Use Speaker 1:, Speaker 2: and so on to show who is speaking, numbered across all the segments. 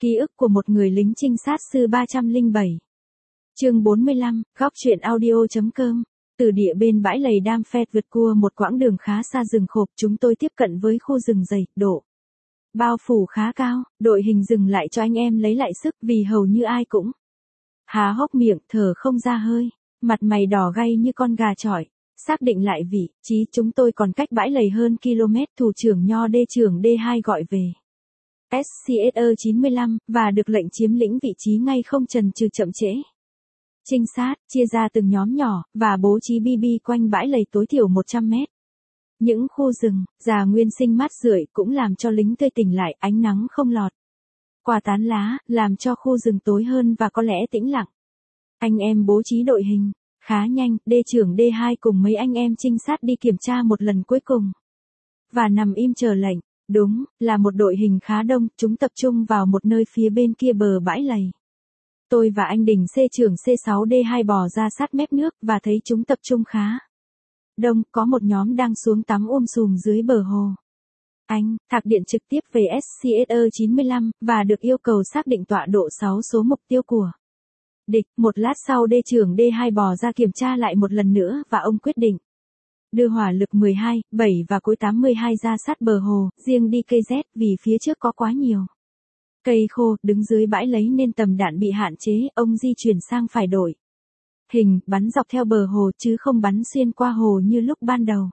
Speaker 1: Ký ức của một người lính trinh sát sư 307. Chương 45, góc truyện audio.com. Từ địa bên bãi lầy Đam Phét vượt qua một quãng đường khá xa rừng khộp, chúng tôi tiếp cận với khu rừng dày, độ bao phủ khá cao. Đội hình dừng lại cho anh em lấy lại sức vì hầu như ai cũng há hốc miệng, thở không ra hơi, mặt mày đỏ gay như con gà chọi. Xác định lại vị trí chúng tôi còn cách bãi lầy hơn km, thủ trưởng Nho trưởng D2 gọi về SCSE 95 và được lệnh chiếm lĩnh vị trí ngay không chần chừ chậm trễ. Trinh sát chia ra từng nhóm nhỏ và bố trí BB quanh bãi lầy tối thiểu 100 mét. Những khu rừng già nguyên sinh mát rượi cũng làm cho lính tươi tỉnh lại, ánh nắng không lọt qua tán lá, làm cho khu rừng tối hơn và có lẽ tĩnh lặng. Anh em bố trí đội hình khá nhanh, trưởng D2 cùng mấy anh em trinh sát đi kiểm tra một lần cuối cùng và nằm im chờ lệnh. Đúng là một đội hình khá đông, chúng tập trung vào một nơi phía bên kia bờ bãi lầy. Tôi và anh Đình trưởng C6D2 bò ra sát mép nước và thấy chúng tập trung khá đông, có một nhóm đang xuống tắm sùm dưới bờ hồ. Anh thạc điện trực tiếp về SCSE 95 và được yêu cầu xác định tọa độ 6 số mục tiêu của địch. Một lát sau trưởng D2 bò ra kiểm tra lại một lần nữa và ông quyết định đưa hỏa lực 12, 7 và cối 82 ra sát bờ hồ, riêng đi cây Z vì phía trước có quá nhiều cây khô đứng dưới bãi lấy nên tầm đạn bị hạn chế, ông di chuyển sang phải đổi hình, bắn dọc theo bờ hồ chứ không bắn xuyên qua hồ như lúc ban đầu.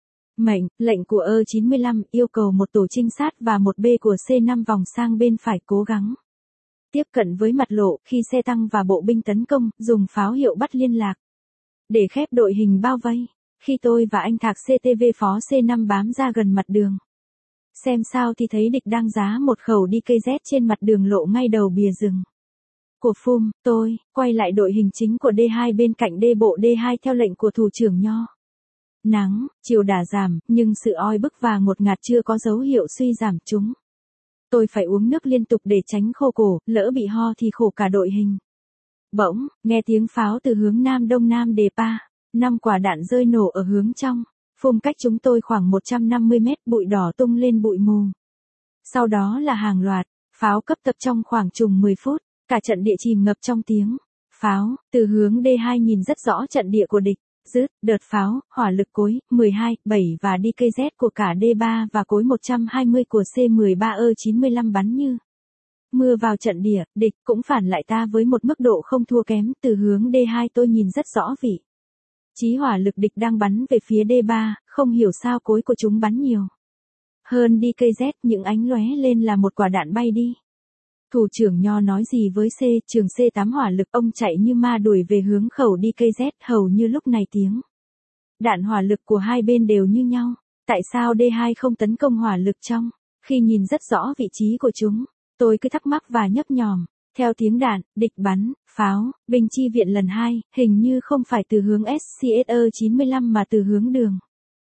Speaker 1: Lệnh của E95 yêu cầu một tổ trinh sát và một B của C5 vòng sang bên phải cố gắng tiếp cận với mặt lộ khi xe tăng và bộ binh tấn công, dùng pháo hiệu bắt liên lạc để khép đội hình bao vây. Khi tôi và anh Thạc CTV phó C5 bám ra gần mặt đường xem sao thì thấy địch đang giá một khẩu đi cây Z trên mặt đường lộ ngay đầu bìa rừng của Phum. Tôi quay lại đội hình chính của D2 bên cạnh D bộ D2 theo lệnh của thủ trưởng Nho. Nắng chiều đã giảm, nhưng sự oi bức và ngột ngạt chưa có dấu hiệu suy giảm chúng. Tôi phải uống nước liên tục để tránh khô cổ, lỡ bị ho thì khổ cả đội hình. Bỗng nghe tiếng pháo từ hướng nam đông nam đề pa. 5 quả đạn rơi nổ ở hướng trong Phum cách chúng tôi khoảng 150 mét, bụi đỏ tung lên bụi mù. Sau đó là hàng loạt pháo cấp tập trong khoảng chừng 10 phút, cả trận địa chìm ngập trong tiếng pháo. Từ hướng D2 nhìn rất rõ trận địa của địch. Đợt pháo, hỏa lực cối 12, 7 và đi cây Z của cả D3 và cối 120 của C13E95 bắn như mưa vào trận địa. Địch cũng phản lại ta với một mức độ không thua kém. Từ hướng D2 tôi nhìn rất rõ vị trí hỏa lực địch đang bắn về phía D3, không hiểu sao cối của chúng bắn nhiều hơn đi cây Z, những ánh lóe lên là một quả đạn bay đi. Thủ trưởng Nho nói gì với trường C8 hỏa lực, ông chạy như ma đuổi về hướng khẩu đi cây Z. Hầu như lúc này tiếng đạn hỏa lực của hai bên đều như nhau. Tại sao D2 không tấn công hỏa lực trong khi nhìn rất rõ vị trí của chúng? Tôi cứ thắc mắc và nhấp nhòm. Theo tiếng đạn, địch bắn pháo, binh chi viện lần 2, hình như không phải từ hướng SCSE 95 mà từ hướng đường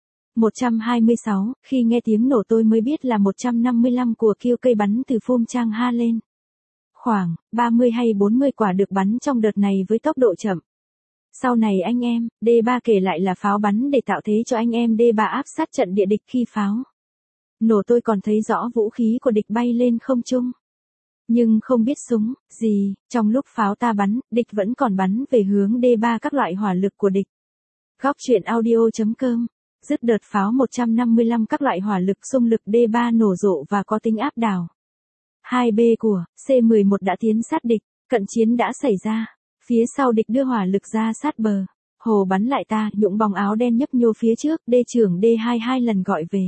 Speaker 1: 126, khi nghe tiếng nổ tôi mới biết là 155 của kiêu cây bắn từ Phum Trang Ha lên. Khoảng 30 hay 40 quả được bắn trong đợt này với tốc độ chậm. Sau này anh em D3 kể lại là pháo bắn để tạo thế cho anh em D3 áp sát trận địa địch. Khi pháo nổ tôi còn thấy rõ vũ khí của địch bay lên không trung, nhưng không biết súng gì. Trong lúc pháo ta bắn, địch vẫn còn bắn về hướng D3 các loại hỏa lực của địch. Góc truyện audio.com. Dứt đợt pháo 155 các loại hỏa lực, xung lực D3 nổ rộ và có tính áp đảo. 2B của C11 đã tiến sát địch, cận chiến đã xảy ra. Phía sau địch đưa hỏa lực ra sát bờ hồ bắn lại ta, nhũng bóng áo đen nhấp nhô phía trước. trưởng D2 2 lần gọi về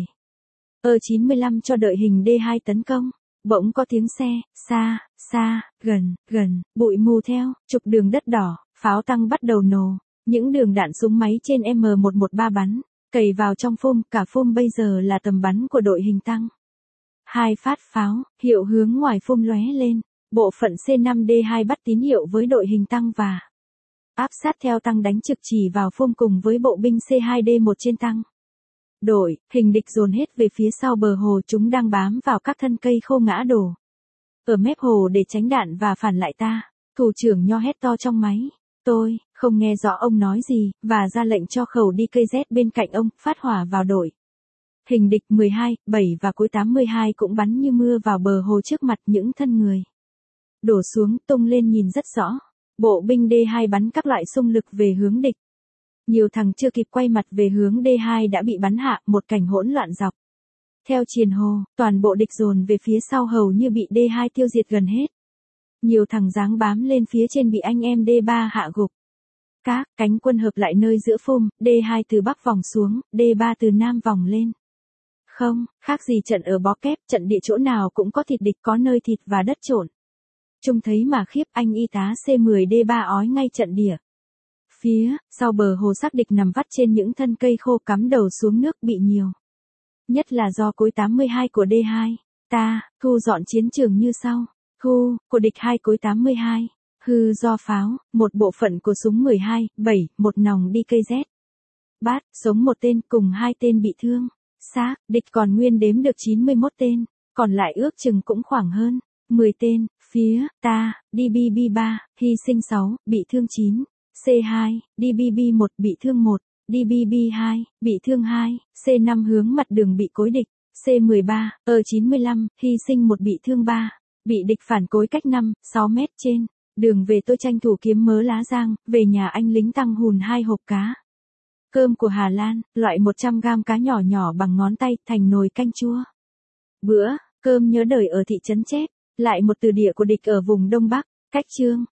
Speaker 1: E95 cho đợi hình D2 tấn công. Bỗng có tiếng xe, xa, gần, bụi mù theo trục đường đất đỏ, pháo tăng bắt đầu nổ. Những đường đạn súng máy trên M113 bắn cày vào trong Phum. Cả Phum bây giờ là tầm bắn của đội hình tăng. 2 phát pháo, hiệu hướng ngoài Phum lóe lên. Bộ phận C5D2 bắt tín hiệu với đội hình tăng và áp sát theo tăng đánh trực chỉ vào Phum cùng với bộ binh C2D1 trên tăng. Đội hình địch dồn hết về phía sau bờ hồ, chúng đang bám vào các thân cây khô ngã đổ ở mép hồ để tránh đạn và phản lại ta. Thủ trưởng Nho hét to trong máy. Tôi không nghe rõ ông nói gì và ra lệnh cho khẩu đi cây Z bên cạnh ông phát hỏa vào đội hình địch. 12, 7 và cối 82 cũng bắn như mưa vào bờ hồ trước mặt. Những thân người đổ xuống, tung lên nhìn rất rõ. Bộ binh D2 bắn các loại xung lực về hướng địch. Nhiều thằng chưa kịp quay mặt về hướng D2 đã bị bắn hạ, một cảnh hỗn loạn dọc theo triền hồ, toàn bộ địch dồn về phía sau hầu như bị D2 tiêu diệt gần hết. Nhiều thằng giáng bám lên phía trên bị anh em D3 hạ gục. Các cánh quân hợp lại nơi giữa phum, D2 từ bắc vòng xuống, D3 từ nam vòng lên. Không, khác gì trận ở bó kép, trận địa chỗ nào cũng có thịt địch, có nơi thịt và đất trộn. Trông thấy mà khiếp, anh y tá C10D3 ói ngay trận địa. Phía sau bờ hồ xác địch nằm vắt trên những thân cây khô cắm đầu xuống nước bị nhiều. Nhất là do cối 82 của D2. Ta, thu dọn chiến trường như sau. Thu, của địch 2 cối 82. Hư do pháo, một bộ phận của súng 12, 7, một nòng đi cây Z. Bát, sống một tên cùng 2 tên bị thương. Xác, địch còn nguyên đếm được 91 tên, còn lại ước chừng cũng khoảng hơn 10 tên. Phía ta, DBB3, hy sinh 6, bị thương 9. C2, DBB1 bị thương 1, DBB2, bị thương 2, C5 hướng mặt đường bị cối địch, C13, 95, hy sinh 1 bị thương 3, bị địch phản cối cách 5, 6 mét trên. Đường về tôi tranh thủ kiếm mớ lá giang, về nhà anh lính tăng hùn 2 hộp cá. Cơm của Hà Lan, loại 100 gram cá nhỏ nhỏ bằng ngón tay, thành nồi canh chua. Bữa cơm nhớ đời ở thị trấn Chép, lại một từ địa của địch ở vùng Đông Bắc, cách chương.